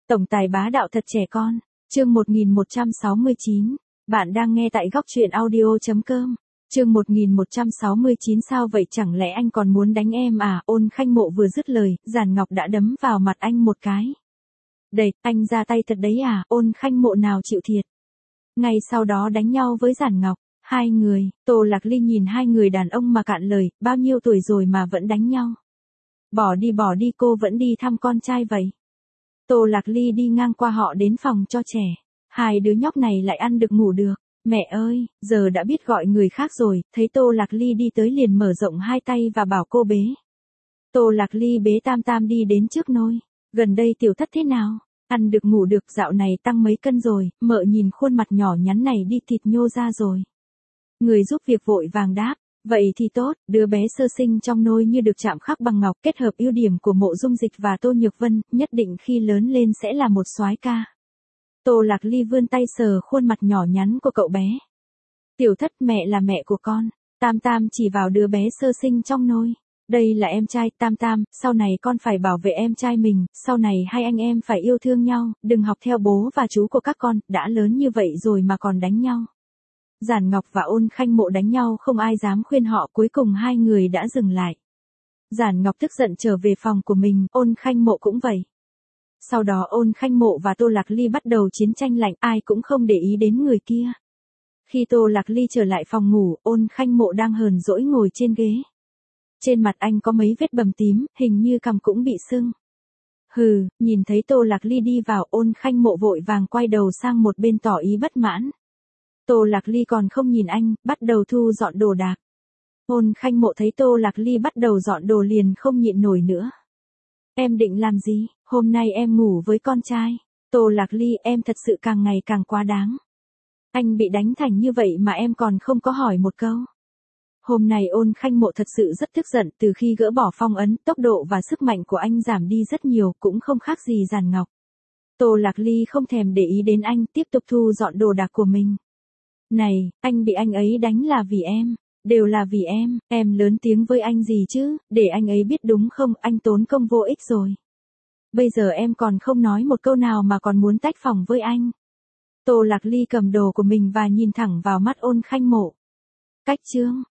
Tổng tài bá đạo thật trẻ con. Chương 1169. Bạn đang nghe tại góc truyện audio.com. Chương 1169 sao vậy chẳng lẽ anh còn muốn đánh em à? Ôn Khanh Mộ vừa dứt lời, Giản Ngọc đã đấm vào mặt anh một cái. Đẩy, anh ra tay thật đấy à? Ôn Khanh Mộ nào chịu thiệt. Ngay sau đó đánh nhau với Giản Ngọc. Hai người, Tô Lạc Ly nhìn hai người đàn ông mà cạn lời, bao nhiêu tuổi rồi mà vẫn đánh nhau. Bỏ đi cô vẫn đi thăm con trai vậy. Tô Lạc Ly đi ngang qua họ đến phòng cho trẻ. Hai đứa nhóc này lại ăn được ngủ được. Mẹ ơi, giờ đã biết gọi người khác rồi, thấy Tô Lạc Ly đi tới liền mở rộng hai tay và bảo cô bế. Tô Lạc Ly bế Tam Tam đi đến trước nôi. Gần đây tiểu thất thế nào? Ăn được ngủ được, dạo này tăng mấy cân rồi, mợ nhìn khuôn mặt nhỏ nhắn này đi thịt nhô ra rồi. Người giúp việc vội vàng đáp, vậy thì tốt, đứa bé sơ sinh trong nôi như được chạm khắc bằng ngọc, kết hợp ưu điểm của Mộ Dung Dịch và Tô Nhược Vân, nhất định khi lớn lên sẽ là một soái ca. Tô Lạc Ly vươn tay sờ khuôn mặt nhỏ nhắn của cậu bé. Tiểu thất, mẹ là mẹ của con. Tam Tam chỉ vào đứa bé sơ sinh trong nôi. Đây là em trai, Tam Tam, sau này con phải bảo vệ em trai mình, sau này hai anh em phải yêu thương nhau, đừng học theo bố và chú của các con, đã lớn như vậy rồi mà còn đánh nhau. Giản Ngọc và Ôn Khanh Mộ đánh nhau không ai dám khuyên họ, cuối cùng hai người đã dừng lại. Giản Ngọc tức giận trở về phòng của mình, Ôn Khanh Mộ cũng vậy. Sau đó Ôn Khanh Mộ và Tô Lạc Ly bắt đầu chiến tranh lạnh, ai cũng không để ý đến người kia. Khi Tô Lạc Ly trở lại phòng ngủ, Ôn Khanh Mộ đang hờn dỗi ngồi trên ghế. Trên mặt anh có mấy vết bầm tím, hình như cằm cũng bị sưng. Hừ, nhìn thấy Tô Lạc Ly đi vào, Ôn Khanh Mộ vội vàng quay đầu sang một bên tỏ ý bất mãn. Tô Lạc Ly còn không nhìn anh, bắt đầu thu dọn đồ đạc. Ôn Khanh Mộ thấy Tô Lạc Ly bắt đầu dọn đồ liền không nhịn nổi nữa. Em định làm gì? Hôm nay em ngủ với con trai. Tô Lạc Ly, em thật sự càng ngày càng quá đáng. Anh bị đánh thành như vậy mà em còn không có hỏi một câu. Hôm nay Ôn Khanh Mộ thật sự rất tức giận, từ khi gỡ bỏ phong ấn, tốc độ và sức mạnh của anh giảm đi rất nhiều, cũng không khác gì Giản Ngọc. Tô Lạc Ly không thèm để ý đến anh, tiếp tục thu dọn đồ đạc của mình. Này, anh bị anh ấy đánh là vì em, đều là vì em lớn tiếng với anh gì chứ, để anh ấy biết đúng không, anh tốn công vô ích rồi. Bây giờ em còn không nói một câu nào mà còn muốn tách phòng với anh. Tô Lạc Ly cầm đồ của mình và nhìn thẳng vào mắt Ôn Khanh Mộ. Cách chương